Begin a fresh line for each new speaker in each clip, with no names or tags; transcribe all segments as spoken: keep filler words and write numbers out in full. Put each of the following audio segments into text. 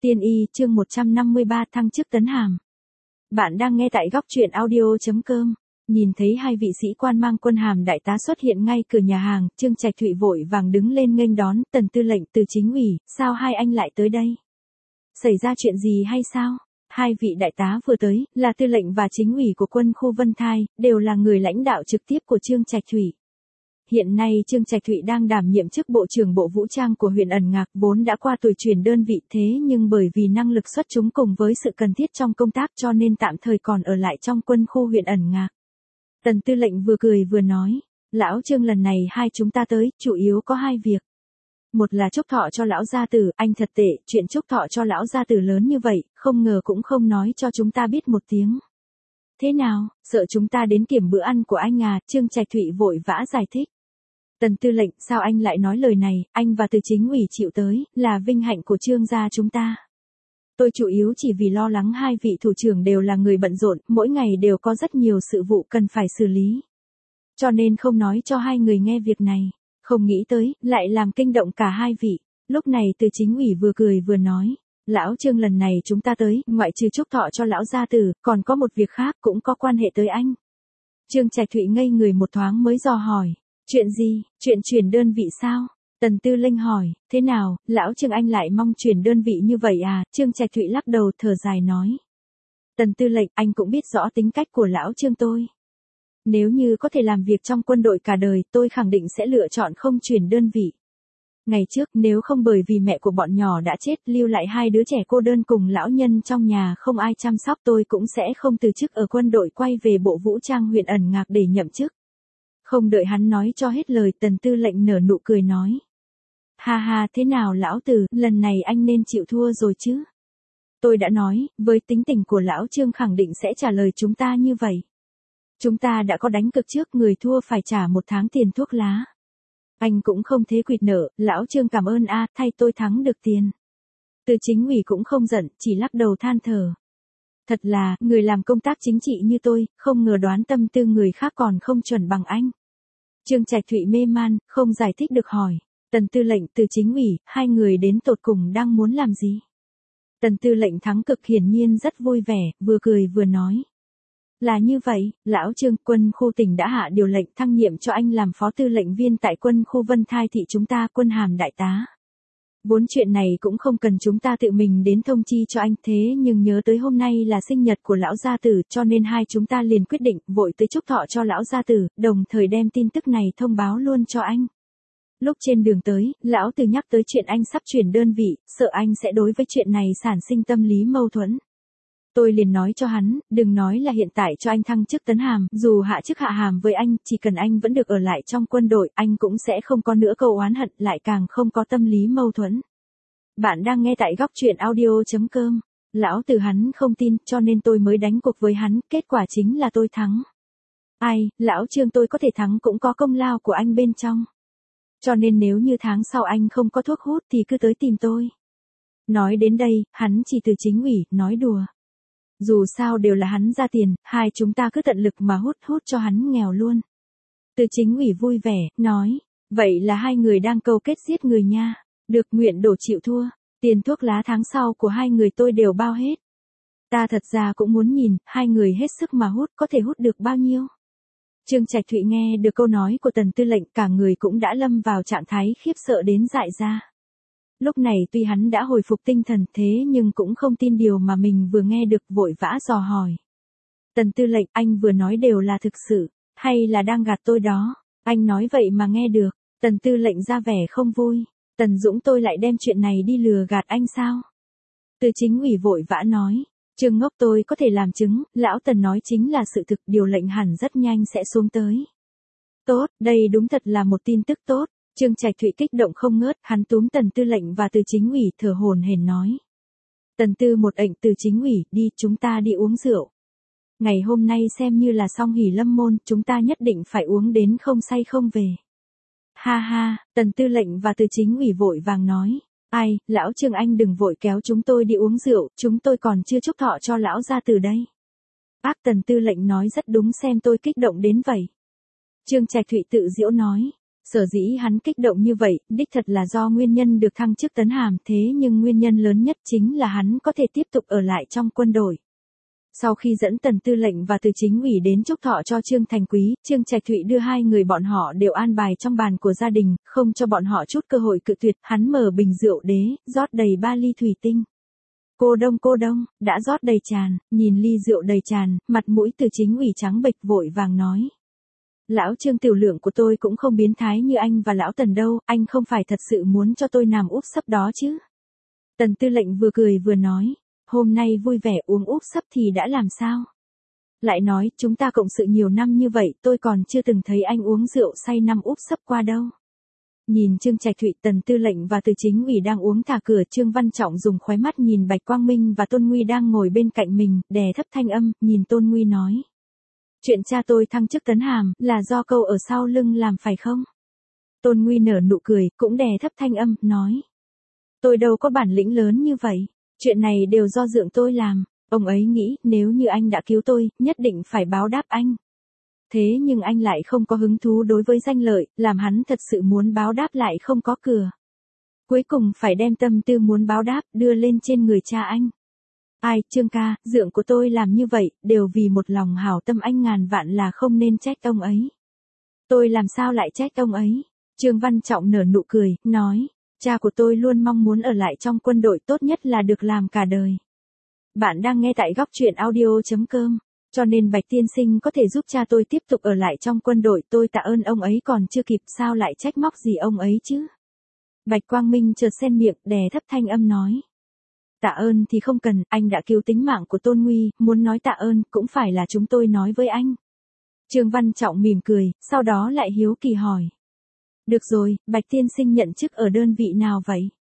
Tiên y chương một trăm năm mươi ba thăng chức tấn hàm. Bạn đang nghe tại góc truyện audio.com. Nhìn thấy hai vị sĩ quan mang quân hàm đại tá xuất hiện ngay cửa nhà hàng, Trương Trạch Thụy vội vàng đứng lên nghênh đón. Tần tư lệnh, Từ chính ủy, sao hai anh lại tới đây? Xảy ra chuyện gì hay sao? Hai vị đại tá vừa tới, là tư lệnh và chính ủy của quân khu Vân Thai, đều là người lãnh đạo trực tiếp của Trương Trạch Thụy. Hiện nay Trương Trạch Thụy đang đảm nhiệm chức Bộ trưởng Bộ Vũ trang của huyện Ẩn Ngạc, vốn đã qua tuổi chuyển đơn vị, thế nhưng bởi vì năng lực xuất chúng cùng với sự cần thiết trong công tác cho nên tạm thời còn ở lại trong quân khu huyện Ẩn Ngạc. Tần tư lệnh vừa cười vừa nói, lão Trương, lần này hai chúng ta tới, chủ yếu có hai việc. Một là chúc thọ cho lão gia tử, anh thật tệ, chuyện chúc thọ cho lão gia tử lớn như vậy, không ngờ cũng không nói cho chúng ta biết một tiếng. Thế nào, sợ chúng ta đến kiểm bữa ăn của anh à? Trương Trạch Thụy vội vã giải thích. Tần tư lệnh, sao anh lại nói lời này? Anh và Từ chính ủy chịu tới, là vinh hạnh của Trương gia chúng ta. Tôi chủ yếu chỉ vì lo lắng hai vị thủ trưởng đều là người bận rộn, mỗi ngày đều có rất nhiều sự vụ cần phải xử lý. Cho nên không nói cho hai người nghe việc này. Không nghĩ tới, lại làm kinh động cả hai vị. Lúc này Từ chính ủy vừa cười vừa nói, lão Trương, lần này chúng ta tới, ngoại trừ chúc thọ cho lão gia tử, còn có một việc khác cũng có quan hệ tới anh. Trương Trạch Thụy ngây người một thoáng mới dò hỏi, chuyện gì, chuyện chuyển đơn vị sao? Tần tư lệnh hỏi, thế nào, lão Trương anh lại mong chuyển đơn vị như vậy à? Trương Trạch Thụy lắc đầu thở dài nói. Tần tư lệnh, anh cũng biết rõ tính cách của lão Trương tôi. Nếu như có thể làm việc trong quân đội cả đời, tôi khẳng định sẽ lựa chọn không chuyển đơn vị. Ngày trước, nếu không bởi vì mẹ của bọn nhỏ đã chết, lưu lại hai đứa trẻ cô đơn cùng lão nhân trong nhà không ai chăm sóc, tôi cũng sẽ không từ chức ở quân đội quay về Bộ Vũ trang huyện Ẩn Ngạc để nhậm chức. Không đợi hắn nói cho hết lời, tần tư lệnh nở nụ cười nói. Ha ha, thế nào lão Từ, lần này anh nên chịu thua rồi chứ? Tôi đã nói, với tính tình của lão Trương khẳng định sẽ trả lời chúng ta như vậy. Chúng ta đã có đánh cược trước, người thua phải trả một tháng tiền thuốc lá. Anh cũng không thế quỵt nợ, lão Trương cảm ơn a, thay tôi thắng được tiền. Từ chính ủy cũng không giận, chỉ lắc đầu than thở. Thật là, người làm công tác chính trị như tôi, không ngờ đoán tâm tư người khác còn không chuẩn bằng anh. Trương Trạch Thụy mê man, không giải thích được hỏi. Tần tư lệnh, Từ chính ủy, hai người đến tột cùng đang muốn làm gì? Tần tư lệnh thắng cực hiển nhiên rất vui vẻ, vừa cười vừa nói. Là như vậy, lão Trương, quân khu tỉnh đã hạ điều lệnh thăng nhiệm cho anh làm phó tư lệnh viên tại quân khu Vân Thai thị chúng ta, quân hàm đại tá. Vốn chuyện này cũng không cần chúng ta tự mình đến thông chi cho anh, thế nhưng nhớ tới hôm nay là sinh nhật của lão gia tử, cho nên hai chúng ta liền quyết định vội tới chúc thọ cho lão gia tử, đồng thời đem tin tức này thông báo luôn cho anh. Lúc trên đường tới, lão Từ nhắc tới chuyện anh sắp chuyển đơn vị, sợ anh sẽ đối với chuyện này sản sinh tâm lý mâu thuẫn. Tôi liền nói cho hắn, đừng nói là hiện tại cho anh thăng chức tấn hàm, dù hạ chức hạ hàm với anh, chỉ cần anh vẫn được ở lại trong quân đội, anh cũng sẽ không có nữa câu oán hận, lại càng không có tâm lý mâu thuẫn. Bạn đang nghe tại góc truyện audio.com. Lão Từ hắn không tin, cho nên tôi mới đánh cuộc với hắn, kết quả chính là tôi thắng. Ai, lão Trương, tôi có thể thắng cũng có công lao của anh bên trong. Cho nên nếu như tháng sau anh không có thuốc hút thì cứ tới tìm tôi. Nói đến đây, hắn chỉ Từ chính ủy, nói đùa. Dù sao đều là hắn ra tiền, hai chúng ta cứ tận lực mà hút hút cho hắn nghèo luôn. Từ chính ủy vui vẻ, nói, vậy là hai người đang câu kết giết người nha, được nguyện đổ chịu thua, tiền thuốc lá tháng sau của hai người tôi đều bao hết. Ta thật ra cũng muốn nhìn, hai người hết sức mà hút có thể hút được bao nhiêu. Trương Trạch Thụy nghe được câu nói của tần tư lệnh, cả người cũng đã lâm vào trạng thái khiếp sợ đến dại ra. Lúc này tuy hắn đã hồi phục tinh thần, thế nhưng cũng không tin điều mà mình vừa nghe được, vội vã dò hỏi. Tần tư lệnh, anh vừa nói đều là thực sự, hay là đang gạt tôi đó? Anh nói vậy mà nghe được. Tần tư lệnh ra vẻ không vui. Tần Dũng, tôi lại đem chuyện này đi lừa gạt anh sao? Từ chính ủy vội vã nói. Trương ngốc, tôi có thể làm chứng, lão Tần nói chính là sự thực, điều lệnh hẳn rất nhanh sẽ xuống tới. Tốt, đây đúng thật là một tin tức tốt. Trương Trạch Thụy kích động không ngớt, hắn túm tần tư lệnh và Từ chính ủy, thở hổn hển nói. Tần tư một ệnh, Từ chính ủy, đi, chúng ta đi uống rượu. Ngày hôm nay xem như là song hỷ lâm môn, chúng ta nhất định phải uống đến không say không về. Ha ha, tần tư lệnh và Từ chính ủy vội vàng nói. Ai, lão Trương anh đừng vội kéo chúng tôi đi uống rượu, chúng tôi còn chưa chúc thọ cho lão gia tử đây. Bác tần tư lệnh nói rất đúng, xem tôi kích động đến vậy. Trương Trạch Thụy tự giễu nói. Sở dĩ hắn kích động như vậy, đích thật là do nguyên nhân được thăng chức tấn hàm, thế nhưng nguyên nhân lớn nhất chính là hắn có thể tiếp tục ở lại trong quân đội. Sau khi dẫn Tần Tư lệnh và Từ Chính ủy đến chúc thọ cho Trương Thành Quý, Trương Trạch Thụy đưa hai người bọn họ đều an bài trong bàn của gia đình, không cho bọn họ chút cơ hội cự tuyệt, hắn mở bình rượu đế, rót đầy ba ly thủy tinh. Cô đông cô đông, đã rót đầy tràn, nhìn ly rượu đầy tràn, mặt mũi Từ Chính ủy trắng bệch vội vàng nói. Lão Trương tiểu lượng của tôi cũng không biến thái như anh và lão Tần đâu, anh không phải thật sự muốn cho tôi nằm úp sấp đó chứ. Tần Tư lệnh vừa cười vừa nói, hôm nay vui vẻ uống úp sấp thì đã làm sao? Lại nói, chúng ta cộng sự nhiều năm như vậy, tôi còn chưa từng thấy anh uống rượu say nằm úp sấp qua đâu. Nhìn Trương Trạch Thụy, Tần Tư lệnh và Từ Chính ủy đang uống thả cửa, Trương Văn Trọng dùng khóe mắt nhìn Bạch Quang Minh và Tôn Nguy đang ngồi bên cạnh mình, đè thấp thanh âm, nhìn Tôn Nguy nói. Chuyện cha tôi thăng chức tấn hàm, là do câu ở sau lưng làm phải không? Tôn Nguy nở nụ cười, cũng đè thấp thanh âm, nói. Tôi đâu có bản lĩnh lớn như vậy, chuyện này đều do dượng tôi làm, ông ấy nghĩ nếu như anh đã cứu tôi, nhất định phải báo đáp anh. Thế nhưng anh lại không có hứng thú đối với danh lợi, làm hắn thật sự muốn báo đáp lại không có cửa. Cuối cùng phải đem tâm tư muốn báo đáp đưa lên trên người cha anh. Ai, Trương ca, dượng của tôi làm như vậy, đều vì một lòng hảo tâm, anh ngàn vạn là không nên trách ông ấy. Tôi làm sao lại trách ông ấy? Trương Văn Trọng nở nụ cười, nói, cha của tôi luôn mong muốn ở lại trong quân đội, tốt nhất là được làm cả đời. Bạn đang nghe tại góc truyện audio chấm com, cho nên Bạch tiên sinh có thể giúp cha tôi tiếp tục ở lại trong quân đội, tôi tạ ơn ông ấy còn chưa kịp, sao lại trách móc gì ông ấy chứ? Bạch Quang Minh chợt xen miệng, đè thấp thanh âm nói. Tạ ơn thì không cần, anh đã cứu tính mạng của Tôn Nguy, muốn nói tạ ơn cũng phải là chúng tôi nói với anh. Trương Văn Trọng mỉm cười, sau đó lại hiếu kỳ hỏi. Được rồi, Bạch tiên sinh nhận chức ở đơn vị nào vậy?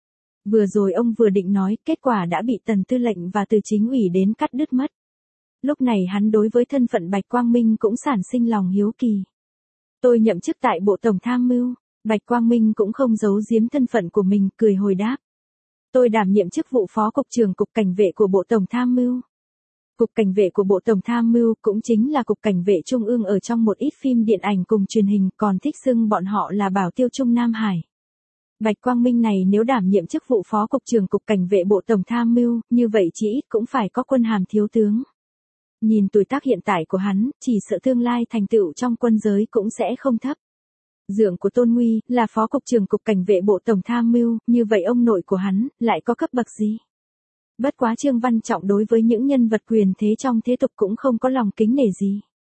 Vừa rồi ông vừa định nói, kết quả đã bị Tần Tư lệnh và Từ Chính ủy đến cắt đứt mất. Lúc này hắn đối với thân phận Bạch Quang Minh cũng sản sinh lòng hiếu kỳ. Tôi nhậm chức tại Bộ Tổng Tham mưu, Bạch Quang Minh cũng không giấu giếm thân phận của mình, cười hồi đáp. Tôi đảm nhiệm chức vụ Phó Cục trưởng Cục Cảnh vệ của Bộ Tổng Tham mưu. Cục Cảnh vệ của Bộ Tổng Tham mưu cũng chính là Cục Cảnh vệ Trung ương ở trong một ít phim điện ảnh cùng truyền hình, còn thích xưng bọn họ là Bảo Tiêu Trung Nam Hải. Bạch Quang Minh này nếu đảm nhiệm chức vụ Phó Cục trưởng Cục Cảnh vệ Bộ Tổng Tham mưu, như vậy chỉ ít cũng phải có quân hàm thiếu tướng. Nhìn tuổi tác hiện tại của hắn, chỉ sợ tương lai thành tựu trong quân giới cũng sẽ không thấp. Dượng của Tôn Nguy là Phó Cục trưởng Cục Cảnh vệ Bộ Tổng Tham mưu, như vậy ông nội của hắn lại có cấp bậc gì? Bất quá Trương Văn Trọng đối với những nhân vật quyền thế trong thế tục cũng không có lòng kính nể gì.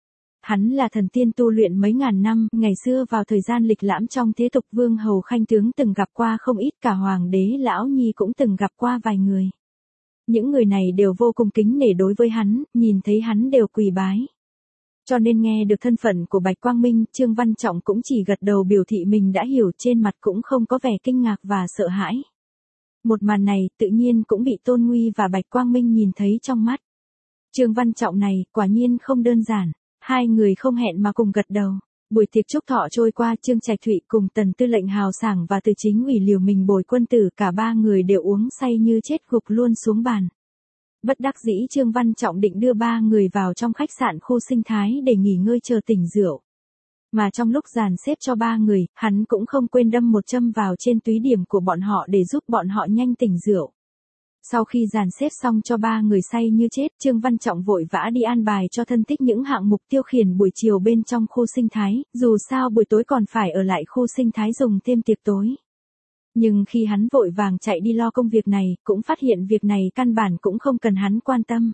Hắn là thần tiên tu luyện mấy ngàn năm, ngày xưa vào thời gian lịch lãm trong thế tục, Vương hầu khanh tướng từng gặp qua không ít, cả hoàng đế lão nhi cũng từng gặp qua vài người. Những người này đều vô cùng kính nể đối với hắn, nhìn thấy hắn đều quỳ bái. Cho nên nghe được thân phận của Bạch Quang Minh, Trương Văn Trọng cũng chỉ gật đầu biểu thị mình đã hiểu, trên mặt cũng không có vẻ kinh ngạc và sợ hãi. Một màn này tự nhiên cũng bị Tôn Nguy và Bạch Quang Minh nhìn thấy trong mắt. Trương Văn Trọng này quả nhiên không đơn giản, hai người không hẹn mà cùng gật đầu. Buổi tiệc chúc thọ trôi qua, Trương Trạch Thụy cùng Tần Tư lệnh hào sảng và Từ Chính ủy liều mình bồi quân tử, cả ba người đều uống say như chết gục luôn xuống bàn. Bất đắc dĩ Trương Văn Trọng định đưa ba người vào trong khách sạn khu sinh thái để nghỉ ngơi chờ tỉnh rượu. Mà trong lúc dàn xếp cho ba người, hắn cũng không quên đâm một châm vào trên túy điểm của bọn họ để giúp bọn họ nhanh tỉnh rượu. Sau khi dàn xếp xong cho ba người say như chết, Trương Văn Trọng vội vã đi an bài cho thân thích những hạng mục tiêu khiển buổi chiều bên trong khu sinh thái, dù sao buổi tối còn phải ở lại khu sinh thái dùng thêm tiệc tối. Nhưng khi hắn vội vàng chạy đi lo công việc này, cũng phát hiện việc này căn bản cũng không cần hắn quan tâm.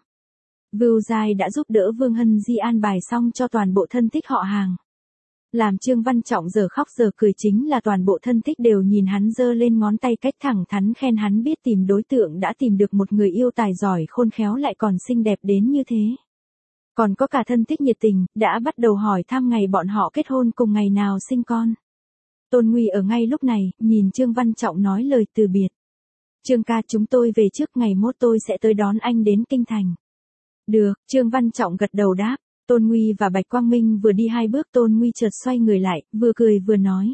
Vưu Giai đã giúp đỡ Vương Hân Di an bài xong cho toàn bộ thân thích họ hàng. Làm Trương Văn Trọng giờ khóc giờ cười chính là toàn bộ thân thích đều nhìn hắn giơ lên ngón tay cách thẳng thắn khen hắn biết tìm đối tượng, đã tìm được một người yêu tài giỏi khôn khéo lại còn xinh đẹp đến như thế. Còn có cả thân thích nhiệt tình, đã bắt đầu hỏi thăm ngày bọn họ kết hôn cùng ngày nào sinh con. Tôn Nguy ở ngay lúc này, nhìn Trương Văn Trọng nói lời từ biệt. Trương ca, chúng tôi về trước, ngày mốt tôi sẽ tới đón anh đến Kinh Thành. Được, Trương Văn Trọng gật đầu đáp. Tôn Nguy và Bạch Quang Minh vừa đi hai bước, Tôn Nguy chợt xoay người lại, vừa cười vừa nói.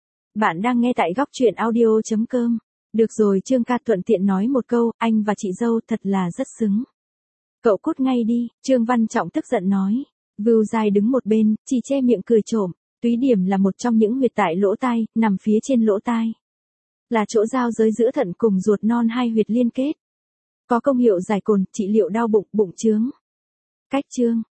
Bạn đang nghe tại góc truyện audio chấm com. Được rồi Trương ca, thuận tiện nói một câu, anh và chị dâu thật là rất xứng. Cậu cút ngay đi, Trương Văn Trọng tức giận nói. Vưu Giai đứng một bên, chỉ che miệng cười trộm. Túy điểm là một trong những huyệt tại lỗ tai, nằm phía trên lỗ tai. Là chỗ giao giới giữa thận cùng ruột non, hai huyệt liên kết. Có công hiệu giải cồn, trị liệu đau bụng, bụng chướng. Cách chương.